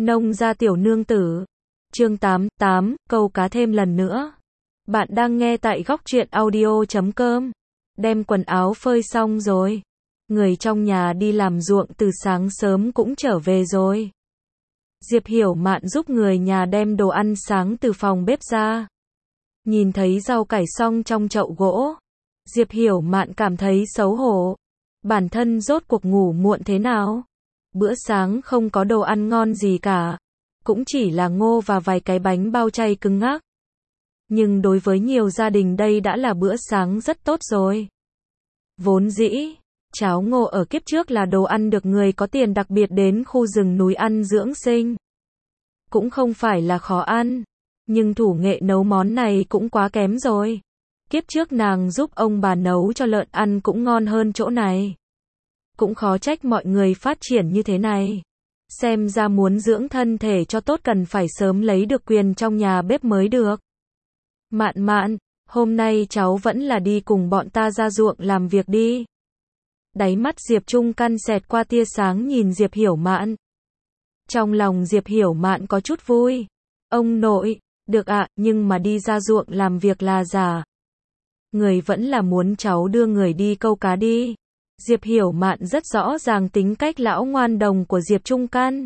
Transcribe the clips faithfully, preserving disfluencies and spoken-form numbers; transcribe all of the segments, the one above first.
Nông gia tiểu nương tử. Chương tám, tám, câu cá thêm lần nữa. Bạn đang nghe tại góc truyện audio chấm com. Đem quần áo phơi xong rồi. Người trong nhà đi làm ruộng từ sáng sớm cũng trở về rồi. Diệp Hiểu Mạn giúp người nhà đem đồ ăn sáng từ phòng bếp ra. Nhìn thấy rau cải xong trong chậu gỗ. Diệp Hiểu Mạn cảm thấy xấu hổ. Bản thân rốt cuộc ngủ muộn thế nào? Bữa sáng không có đồ ăn ngon gì cả. Cũng chỉ là ngô và vài cái bánh bao chay cứng ngắc. Nhưng đối với nhiều gia đình đây đã là bữa sáng rất tốt rồi. Vốn dĩ, cháo ngô ở kiếp trước là đồ ăn được người có tiền đặc biệt đến khu rừng núi ăn dưỡng sinh. Cũng không phải là khó ăn, nhưng thủ nghệ nấu món này cũng quá kém rồi. Kiếp trước nàng giúp ông bà nấu cho lợn ăn cũng ngon hơn chỗ này. Cũng khó trách mọi người phát triển như thế này. Xem ra muốn dưỡng thân thể cho tốt cần phải sớm lấy được quyền trong nhà bếp mới được. Mạn Mạn, hôm nay cháu vẫn là đi cùng bọn ta ra ruộng làm việc đi. Đáy mắt Diệp Trung Căn xẹt qua tia sáng nhìn Diệp Hiểu Mạn. Trong lòng Diệp Hiểu Mạn có chút vui. Ông nội, được ạ, nhưng mà đi ra ruộng làm việc là giả. Người vẫn là muốn cháu đưa người đi câu cá đi. Diệp Hiểu Mạn rất rõ ràng tính cách lão ngoan đồng của Diệp Trung Căn.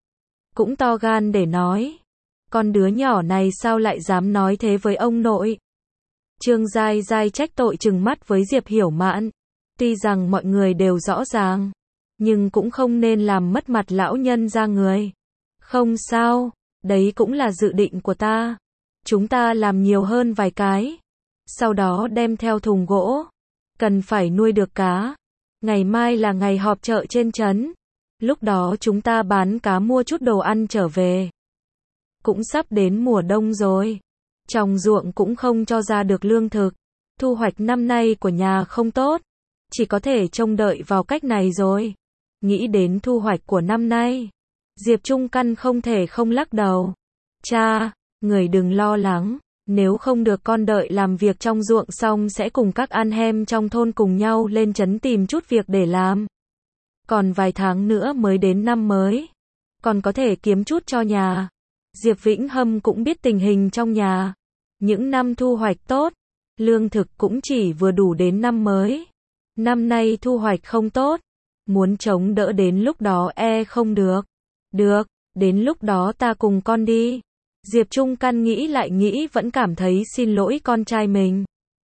Cũng to gan để nói. Con đứa nhỏ này sao lại dám nói thế với ông nội? Trương Giai Giai trách tội trừng mắt với Diệp Hiểu Mạn. Tuy rằng mọi người đều rõ ràng, nhưng cũng không nên làm mất mặt lão nhân ra người. Không sao, đấy cũng là dự định của ta. Chúng ta làm nhiều hơn vài cái. Sau đó đem theo thùng gỗ. Cần phải nuôi được cá. Ngày mai là ngày họp chợ trên trấn. Lúc đó chúng ta bán cá mua chút đồ ăn trở về. Cũng sắp đến mùa đông rồi. Trồng ruộng cũng không cho ra được lương thực. Thu hoạch năm nay của nhà không tốt. Chỉ có thể trông đợi vào cách này rồi. Nghĩ đến thu hoạch của năm nay. Diệp Trung Căn không thể không lắc đầu. Cha, người đừng lo lắng. Nếu không được con đợi làm việc trong ruộng xong sẽ cùng các anh em trong thôn cùng nhau lên trấn tìm chút việc để làm. Còn vài tháng nữa mới đến năm mới. Còn có thể kiếm chút cho nhà. Diệp Vĩnh Hâm cũng biết tình hình trong nhà. Những năm thu hoạch tốt, lương thực cũng chỉ vừa đủ đến năm mới. Năm nay thu hoạch không tốt. Muốn chống đỡ đến lúc đó e không được. Được, đến lúc đó ta cùng con đi. Diệp Trung Căn nghĩ lại nghĩ vẫn cảm thấy xin lỗi con trai mình.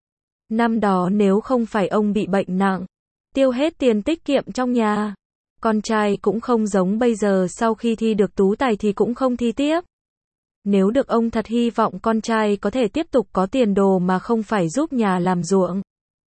Năm đó nếu không phải ông bị bệnh nặng, tiêu hết tiền tiết kiệm trong nhà, con trai cũng không giống bây giờ sau khi thi được tú tài thì cũng không thi tiếp. Nếu được ông thật hy vọng con trai có thể tiếp tục có tiền đồ mà không phải giúp nhà làm ruộng.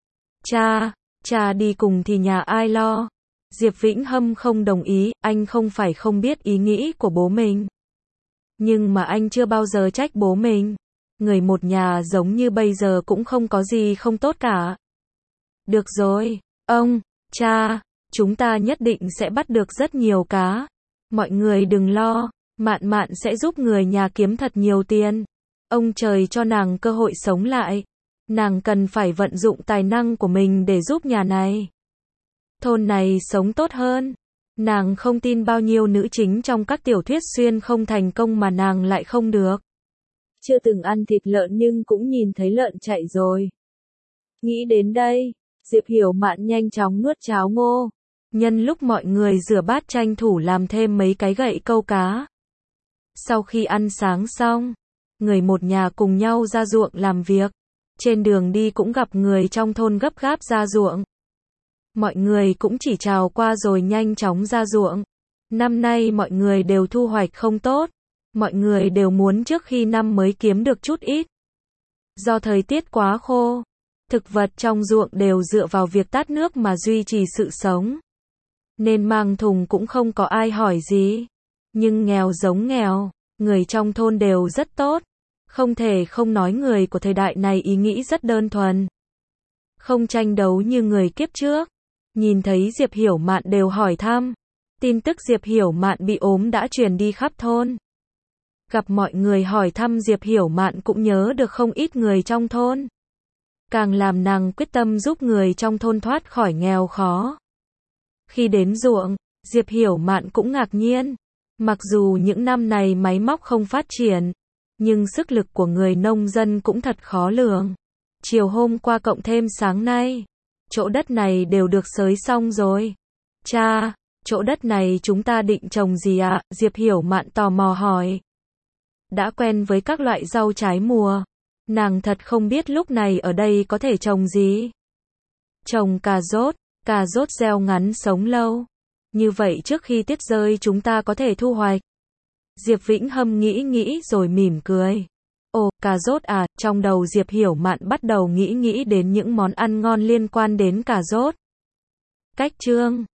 Cha, cha đi cùng thì nhà ai lo? Diệp Vĩnh Hâm không đồng ý, anh không phải không biết ý nghĩ của bố mình. Nhưng mà anh chưa bao giờ trách bố mình. Người một nhà giống như bây giờ cũng không có gì không tốt cả. Được rồi, ông, cha, chúng ta nhất định sẽ bắt được rất nhiều cá. Mọi người đừng lo, Mạn Mạn sẽ giúp người nhà kiếm thật nhiều tiền. Ông trời cho nàng cơ hội sống lại. Nàng cần phải vận dụng tài năng của mình để giúp nhà này. Thôn này sống tốt hơn. Nàng không tin bao nhiêu nữ chính trong các tiểu thuyết xuyên không thành công mà nàng lại không được. Chưa từng ăn thịt lợn nhưng cũng nhìn thấy lợn chạy rồi. Nghĩ đến đây, Diệp Hiểu Mạn nhanh chóng nuốt cháo ngô. Nhân lúc mọi người rửa bát tranh thủ làm thêm mấy cái gậy câu cá. Sau khi ăn sáng xong, người một nhà cùng nhau ra ruộng làm việc. Trên đường đi cũng gặp người trong thôn gấp gáp ra ruộng. Mọi người cũng chỉ chào qua rồi nhanh chóng ra ruộng. Năm nay mọi người đều thu hoạch không tốt. Mọi người đều muốn trước khi năm mới kiếm được chút ít. Do thời tiết quá khô, thực vật trong ruộng đều dựa vào việc tát nước mà duy trì sự sống. Nên mang thùng cũng không có ai hỏi gì. Nhưng nghèo giống nghèo, người trong thôn đều rất tốt. Không thể không nói người của thời đại này ý nghĩ rất đơn thuần. Không tranh đấu như người kiếp trước. Nhìn thấy Diệp Hiểu Mạn đều hỏi thăm. Tin tức Diệp Hiểu Mạn bị ốm đã truyền đi khắp thôn. Gặp mọi người hỏi thăm Diệp Hiểu Mạn cũng nhớ được không ít người trong thôn. Càng làm nàng quyết tâm giúp người trong thôn thoát khỏi nghèo khó. Khi đến ruộng, Diệp Hiểu Mạn cũng ngạc nhiên. Mặc dù những năm này máy móc không phát triển, nhưng sức lực của người nông dân cũng thật khó lường. Chiều hôm qua cộng thêm sáng nay, chỗ đất này đều được xới xong rồi. Cha, chỗ đất này chúng ta định trồng gì ạ? Diệp Hiểu Mạn tò mò hỏi. Đã quen với các loại rau trái mùa, nàng thật không biết lúc này ở đây có thể trồng gì. Trồng cà rốt, cà rốt gieo ngắn sống lâu. Như vậy trước khi tiết rơi chúng ta có thể thu hoạch. Diệp Vĩnh Hâm nghĩ nghĩ rồi mỉm cười. Ồ, cà rốt à, trong đầu Diệp Hiểu Mạn bắt đầu nghĩ nghĩ đến những món ăn ngon liên quan đến cà rốt. Cách chương